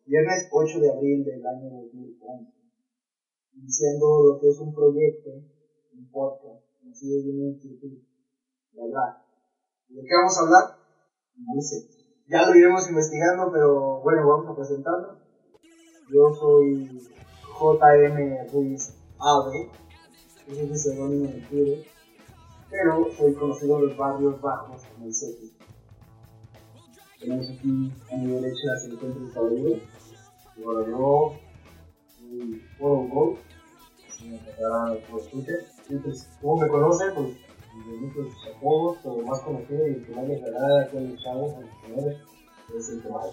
viernes 8 de abril del año 2011, iniciando lo que es un proyecto, un podcast, nacido de una inquietud, la verdad. ¿De qué vamos a hablar? No sé. Ya lo iremos investigando, pero bueno, vamos a presentarnos. Yo soy JM Ruiz AB, ese es mi seudónimo de Twitter, pero soy conocido en los barrios bajos como el CETI. Tenemos aquí a mi derecha se encuentra el Saludo. Y bueno, yo soy Go, si me tratarán por Twitter. Entonces, ¿cómo me conocen? Pues de muchos apodos, pero más conocido y el que más les agrada aquí a los chavos, a los señores, es el Tomás.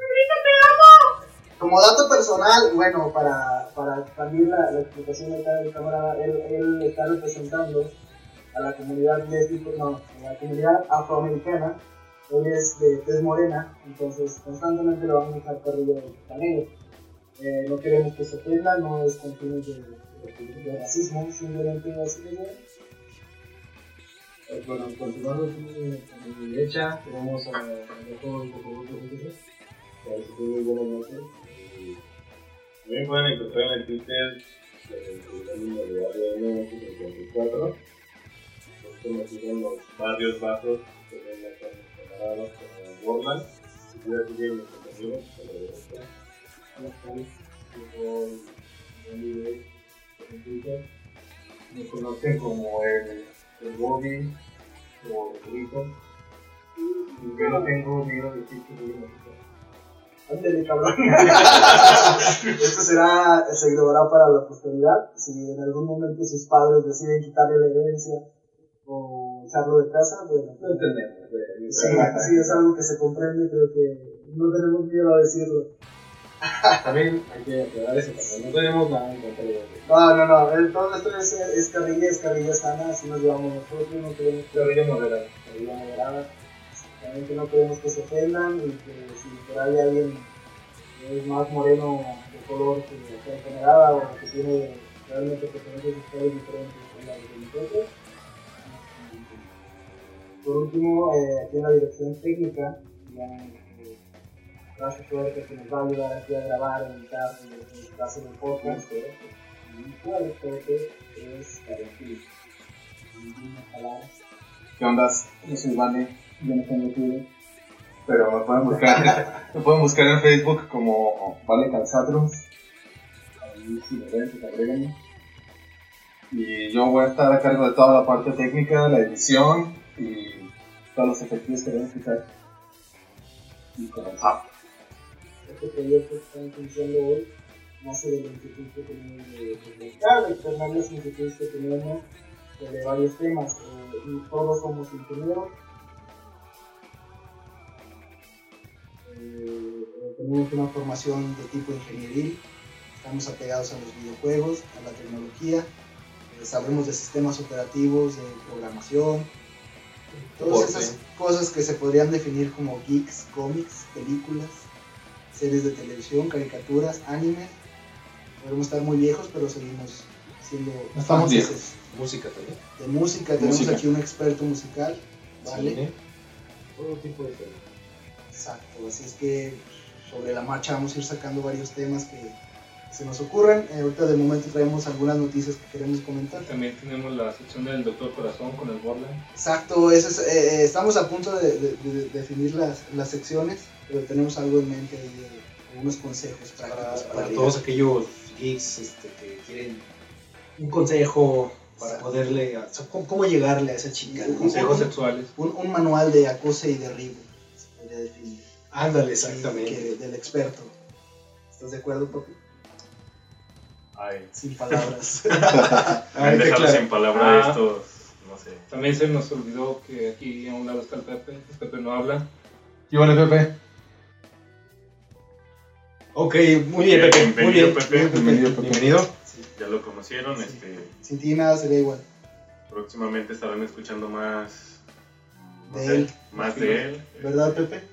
Como dato personal, bueno, para expandir la explicación de acá del camarada, él está representando a la comunidad lésbica, no, a la comunidad afroamericana. Él es de tez morena, entonces constantemente lo vamos a dejar carrillo de negro. No queremos que se ofenda, no es con fines de racismo, simplemente así de bueno, continuando aquí a mi derecha, tenemos a todos los profesores, que a veces muy buenas noches. También pueden encontrar en el Twitter el número de ADN834. Nosotros nos los barrios bajos que ven acá comparados con Borland. Si quieren seguir mis compañeros, a la derecha. Yo soy en Twitter. Me conocen como el Bobby o el Rico. Y yo no tengo miedo de decir que soy una mujer. Ándale, cabrón. Esto se grabará para la posteridad. Si en algún momento sus padres deciden quitarle la herencia o echarlo de casa, bueno, no entendemos. Sí, es algo que se comprende, creo que no tenemos miedo a decirlo. También hay que aclarar eso, no tenemos nada en contra de eso. No, todo esto es carrilla sana, así nos llevamos nosotros, no queremos carrilla moderada. Realmente no queremos que se ofendan y que si por ahí alguien es más moreno de color que está enfermedad o que tiene realmente preferencias sexuales diferentes a las de nosotros. Por último, aquí en la dirección técnica, gracias Suerte que nos va a ayudar aquí a grabar, editar el caso del podcast. Y cuál es Tarantino. ¿Qué onda? Yo soy Vane, yo no tengo Twitter, pero me pueden buscar en Facebook como Vale Calzatros. Ahí si me ven, pues agréguenme. Y yo voy a estar a cargo de toda la parte técnica, la edición y todos los efectos que deben escuchar. Y comenzamos. Este proyecto que estamos iniciando hoy nace de la inquietud que tenemos de externar las inquietudes que tenemos sobre varios temas. Y todos somos ingenieros. Tenemos una formación de tipo ingenieril, estamos apegados a los videojuegos, a la tecnología, sabemos de sistemas operativos, de programación, todas esas cosas que se podrían definir como geeks, cómics, películas, series de televisión, caricaturas, anime. Podemos estar muy viejos, pero seguimos siendo famosos. Música también. De música, tenemos aquí un experto musical, ¿vale? Sí, todo tipo de temas. Exacto, así es que sobre la marcha vamos a ir sacando varios temas que se nos ocurren. Ahorita de momento traemos algunas noticias que queremos comentar. También tenemos la sección del Doctor Corazón con el Borland. Exacto, estamos a punto de definir las secciones, pero tenemos algo en mente, algunos consejos prácticos para todos aquellos geeks que quieren un consejo para poderle, cómo llegarle a esa chica. Consejos sexuales. Un manual de acoso y derribo, se podría definir. Ándale, exactamente. Del experto. ¿Estás de acuerdo, papi? Ay. Sin palabras. Me han dejado sin palabras estos, no sé. También se nos olvidó que aquí a un lado está el Pepe no habla. ¿Qué vale, Pepe? Ok, muy bien, Pepe. Bienvenido, muy bien. Pepe. Bienvenido. Sí. Ya lo conocieron. Sí. Sin ti nada sería igual. Próximamente estarán escuchando más de él. Más de él. ¿Verdad, Pepe?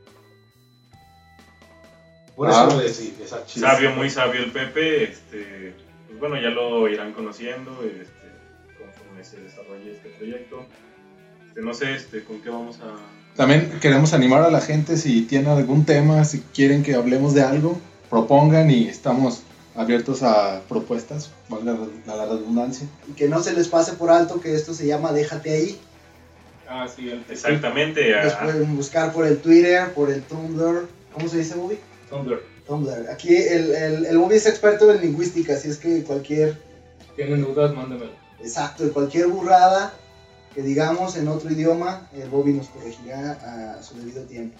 Por eso lo decía, exacto. Sabio, muy sabio el Pepe. Pues bueno, ya lo irán conociendo conforme se desarrolle este proyecto. No sé con qué vamos a... También queremos animar a la gente si tienen algún tema, si quieren que hablemos de algo, propongan y estamos abiertos a propuestas, valga la redundancia. Y que no se les pase por alto que esto se llama Déjate Ahí. Ah, sí, Exactamente. Los pueden buscar por el Twitter, por el Tumblr. ¿Cómo se dice, Bobby? Tumblr. Aquí el Bobby es experto en lingüística, así es que ¿Tienen dudas? Mándemelo. Exacto, de cualquier burrada que digamos en otro idioma, el Bobby nos corregirá a su debido tiempo.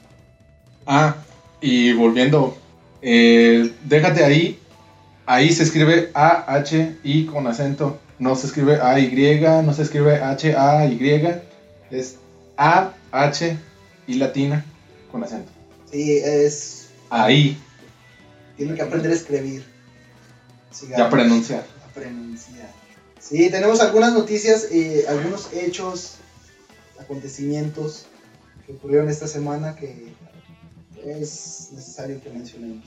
Y volviendo, déjate ahí se escribe A-H-I con acento, no se escribe A-Y, no se escribe H-A-Y, es A-H y latina con acento. Sí, es... Ahí. Tienen que aprender a escribir. Y a pronunciar. Sí, tenemos algunas noticias, algunos hechos, acontecimientos que ocurrieron esta semana que es necesario que mencionemos.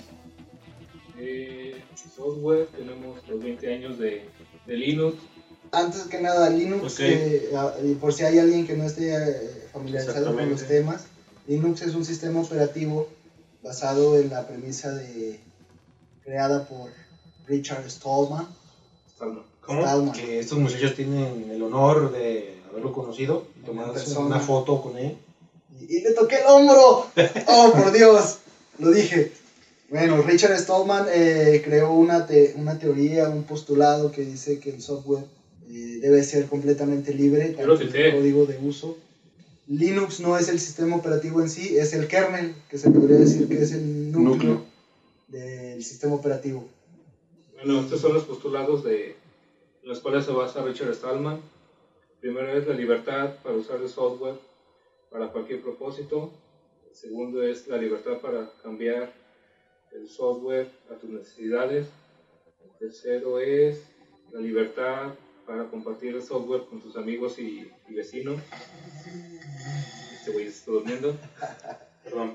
Software, tenemos los 20 años de Linux. Antes que nada, Linux, por si hay alguien que no esté familiarizado con los temas, Linux es un sistema operativo basado en la premisa creada por Richard Stallman. ¿Cómo? Que estos muchachos tienen el honor de haberlo conocido y tomarse una foto con él. Y le toqué el hombro. ¡Oh, por Dios! Lo dije. Bueno, Richard Stallman creó una teoría, un postulado que dice que el software debe ser completamente libre, tanto el código de uso. Linux no es el sistema operativo en sí, es el kernel, que se podría decir que es el núcleo del sistema operativo. Bueno, estos son los postulados en los cuales se basa Richard Stallman. Primero es la libertad para usar el software para cualquier propósito. El segundo es la libertad para cambiar el software a tus necesidades. El tercero es la libertad para compartir el software con tus amigos y vecinos. Este güey está durmiendo. Perdón.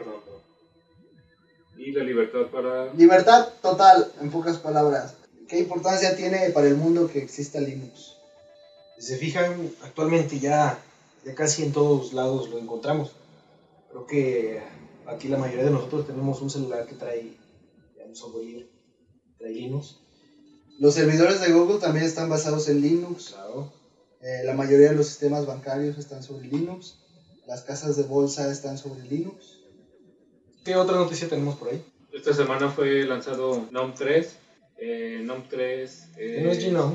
Y la libertad para... Libertad total, en pocas palabras. ¿Qué importancia tiene para el mundo que exista Linux? Si se fijan, actualmente ya casi en todos lados lo encontramos. Creo que aquí la mayoría de nosotros tenemos un celular que trae un software libre, trae Linux. Los servidores de Google también están basados en Linux. Claro. La mayoría de los sistemas bancarios están sobre Linux. Las casas de bolsa están sobre Linux. ¿Qué otra noticia tenemos por ahí? Esta semana fue lanzado GNOME 3. GNOME 3... ¿No es GNOME?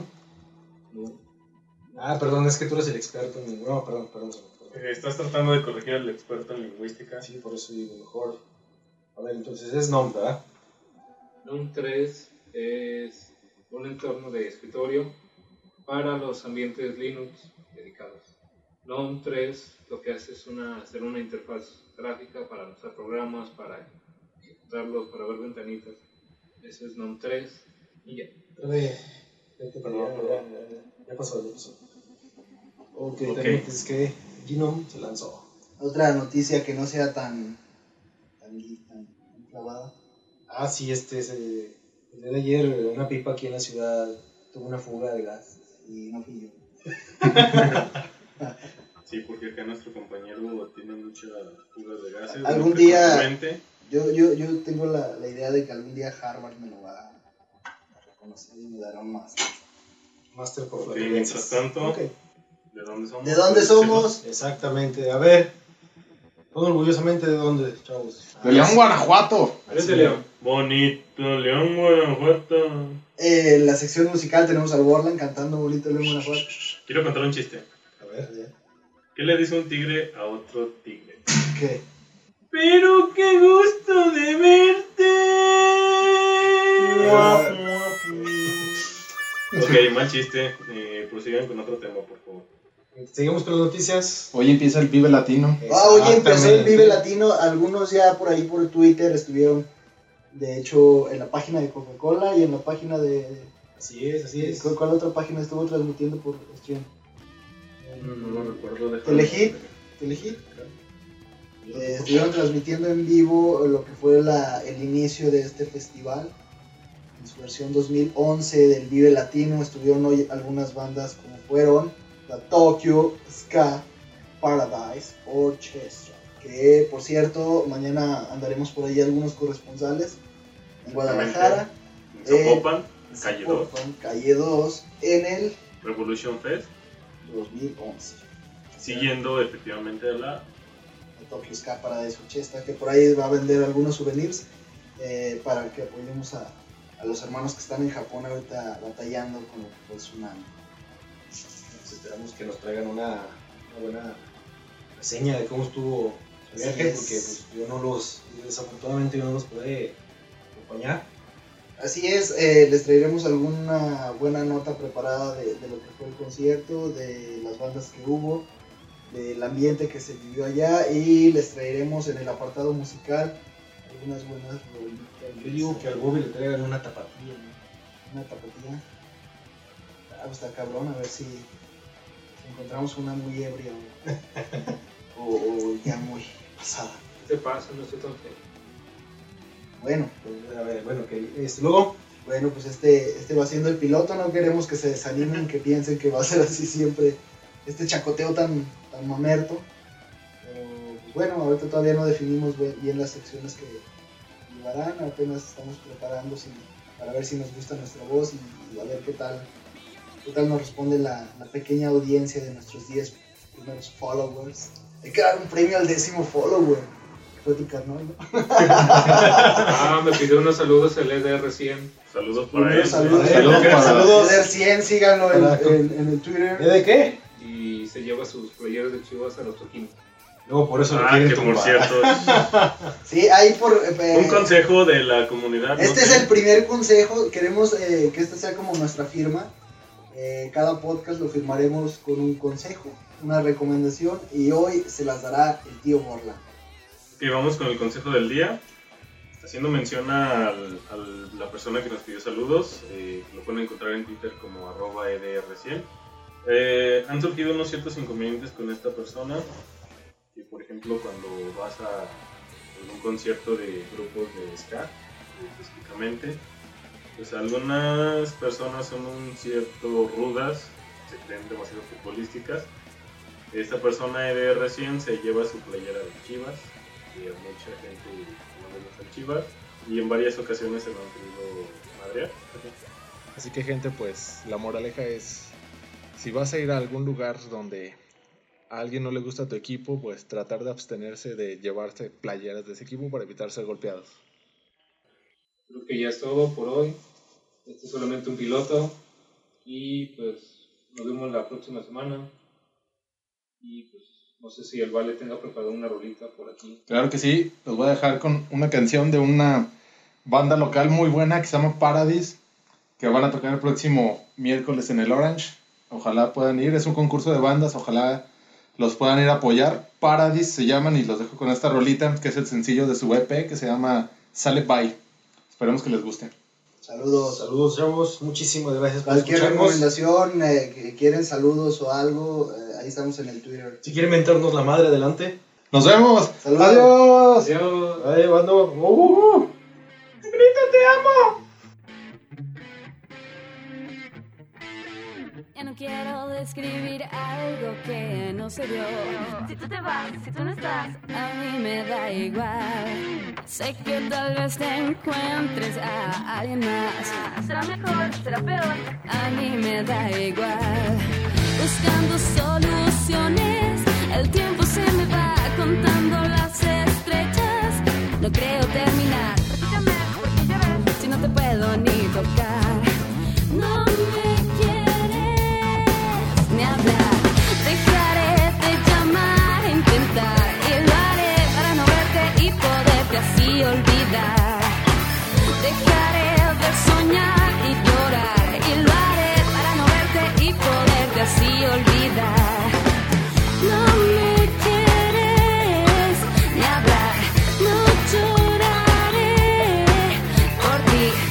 No. Perdón, es que tú eres el experto en... No, perdón. Estás tratando de corregir al experto en lingüística. Sí, por eso digo mejor. A ver, entonces es GNOME, ¿verdad? GNOME 3 es un entorno de escritorio para los ambientes Linux dedicados. GNOME 3 lo que hace es hacer una interfaz gráfica para lanzar programas, para ejecutarlos, para ver ventanitas. Eso es GNOME 3 y ya. Ya pasó. Ok, es que GNOME se lanzó. Otra noticia que no sea tan clavada. Sí, el día de ayer una pipa aquí en la ciudad tuvo una fuga de gas y no fui yo. Sí, porque acá nuestro compañero tiene muchas fugas de gases. Algún día, yo tengo la idea de que algún día Harvard me lo va a reconocer y me dará un máster por okay, mientras tanto, okay. ¿De dónde somos? ¿De dónde somos? Exactamente, a ver, todo orgullosamente de dónde, chavos. De León, Guanajuato. ¿Eres de León? Bonito León, Guanajuato. En la sección musical tenemos al Borland cantando Bonito León, Guanajuato. Quiero contar un chiste. A ver, ya. ¿Qué le dice un tigre a otro tigre? ¿Qué? ¡Pero qué gusto de verte! Ok, mal chiste. Prosigan con otro tema, por favor. Seguimos con las noticias. Hoy empieza el Vive Latino. Hoy empezó el Vive Latino. Algunos ya por ahí por Twitter estuvieron, de hecho, en la página de Coca-Cola y en la página de... Así es. ¿Cuál otra página estuvo transmitiendo por stream? No lo recuerdo. Telehit. Estuvieron transmitiendo en vivo lo que fue el inicio de este festival. En su versión 2011 del Vive Latino estuvieron hoy algunas bandas como fueron la Tokyo Ska Paradise Orchestra, que por cierto mañana andaremos por ahí algunos corresponsales en Guadalajara. En Zapopan, calle 2. Calle 2, en el Revolution Fest. 2011. Siguiendo efectivamente a la Tokyo Ska Paradise Orchestra, que por ahí va a vender algunos souvenirs para que apoyemos a los hermanos que están en Japón ahorita batallando con lo que fue el tsunami. Pues esperamos que nos traigan una buena reseña de cómo estuvo su viaje, porque pues, desafortunadamente yo no los pude acompañar. Así es, les traeremos alguna buena nota preparada de lo que fue el concierto, de las bandas que hubo, del ambiente que se vivió allá, y les traeremos en el apartado musical algunas buenas rolitas. Yo digo que al Bobby le traigan una tapatía, ¿no? Una tapatía. Pues está cabrón, a ver si encontramos una muy ebria o ya muy pasada. ¿Qué te pasa? No estoy tan feo. Bueno, pues, a ver, bueno, que luego. Bueno, pues este va siendo el piloto, no queremos que se desanimen, que piensen que va a ser así siempre, este chacoteo tan mamerto. Pero, pues bueno, ahorita todavía no definimos bien las secciones que llevarán, apenas estamos preparándonos para ver si nos gusta nuestra voz y a ver qué tal nos responde la pequeña audiencia de nuestros 10 primeros followers. Hay que dar un premio al 10º follower. Fue tu carnal, ¿no? Me pidió unos saludos el EDR100. Saludos para él. Saludos. EDR100, síganlo en el Twitter. ¿De qué? Y se lleva sus playeras de Chivas a los toquines. Luego por eso que por cierto. Sí, ahí un consejo de la comunidad. Este es el primer consejo. Queremos que esta sea como nuestra firma. Cada podcast lo firmaremos con un consejo, una recomendación, y hoy se las dará el tío Borla. Ok, vamos con el consejo del día. Haciendo mención a la persona que nos pidió saludos, lo pueden encontrar en Twitter como @edr100. Han surgido unos ciertos inconvenientes con esta persona, que por ejemplo cuando vas a algún concierto de grupos de ska, específicamente, pues algunas personas son un cierto rudas, se creen demasiado futbolísticas. Esta persona EDR100 se lleva su playera de Chivas, y a mucha gente no le gustan Chivas, y en varias ocasiones se lo han querido madrear. Así que gente, pues la moraleja es, si vas a ir a algún lugar donde a alguien no le gusta tu equipo, pues tratar de abstenerse de llevarse playeras de ese equipo para evitar ser golpeados. Creo que ya es todo por hoy. Este es solamente un piloto. Y pues nos vemos la próxima semana. Y pues no sé si el Vale tenga preparado una rolita por aquí. Claro que sí, los voy a dejar con una canción de una banda local muy buena que se llama Paradise, que van a tocar el próximo miércoles en el Orange. Ojalá puedan ir, es un concurso de bandas, ojalá los puedan ir a apoyar. Paradise se llaman, y los dejo con esta rolita, que es el sencillo de su EP, que se llama Sale By. Esperemos que les guste. Saludos, chavos. Muchísimas gracias por cualquier escucharnos. recomendación, que quieren saludos o algo, ahí estamos en el Twitter. Si quieren mentarnos la madre, adelante. ¡Nos vemos! Saludos. Adiós. Ahí, bando. ¡Grita, te amo! Ya no quiero describir algo que no se dio. Si tú te vas, si tú no estás, a mí me da igual. Sé que tal vez te encuentres a alguien más. Será mejor, será peor, a mí me da igual. Buscando soluciones, el tiempo se me va contando las estrellas. No creo terminar. Repítame, porque ya ves, si no te puedo ni tocar. No me ni hablar, dejaré de llamar, intentar, y lo haré para no verte y poderte así olvidar. Dejaré de soñar y llorar, y lo haré para no verte y poderte así olvidar. No me quieres ni hablar, no lloraré por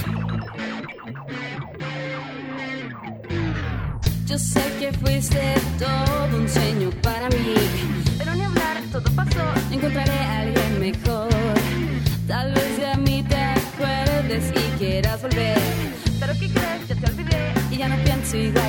ti. Yo sé que fuiste todo un sueño para mí, pero ni hablar, todo pasó. Encontraré a alguien mejor. Tal vez de mí te acuerdes y quieras volver, pero ¿qué crees? Ya te olvidé y ya no pienso igual.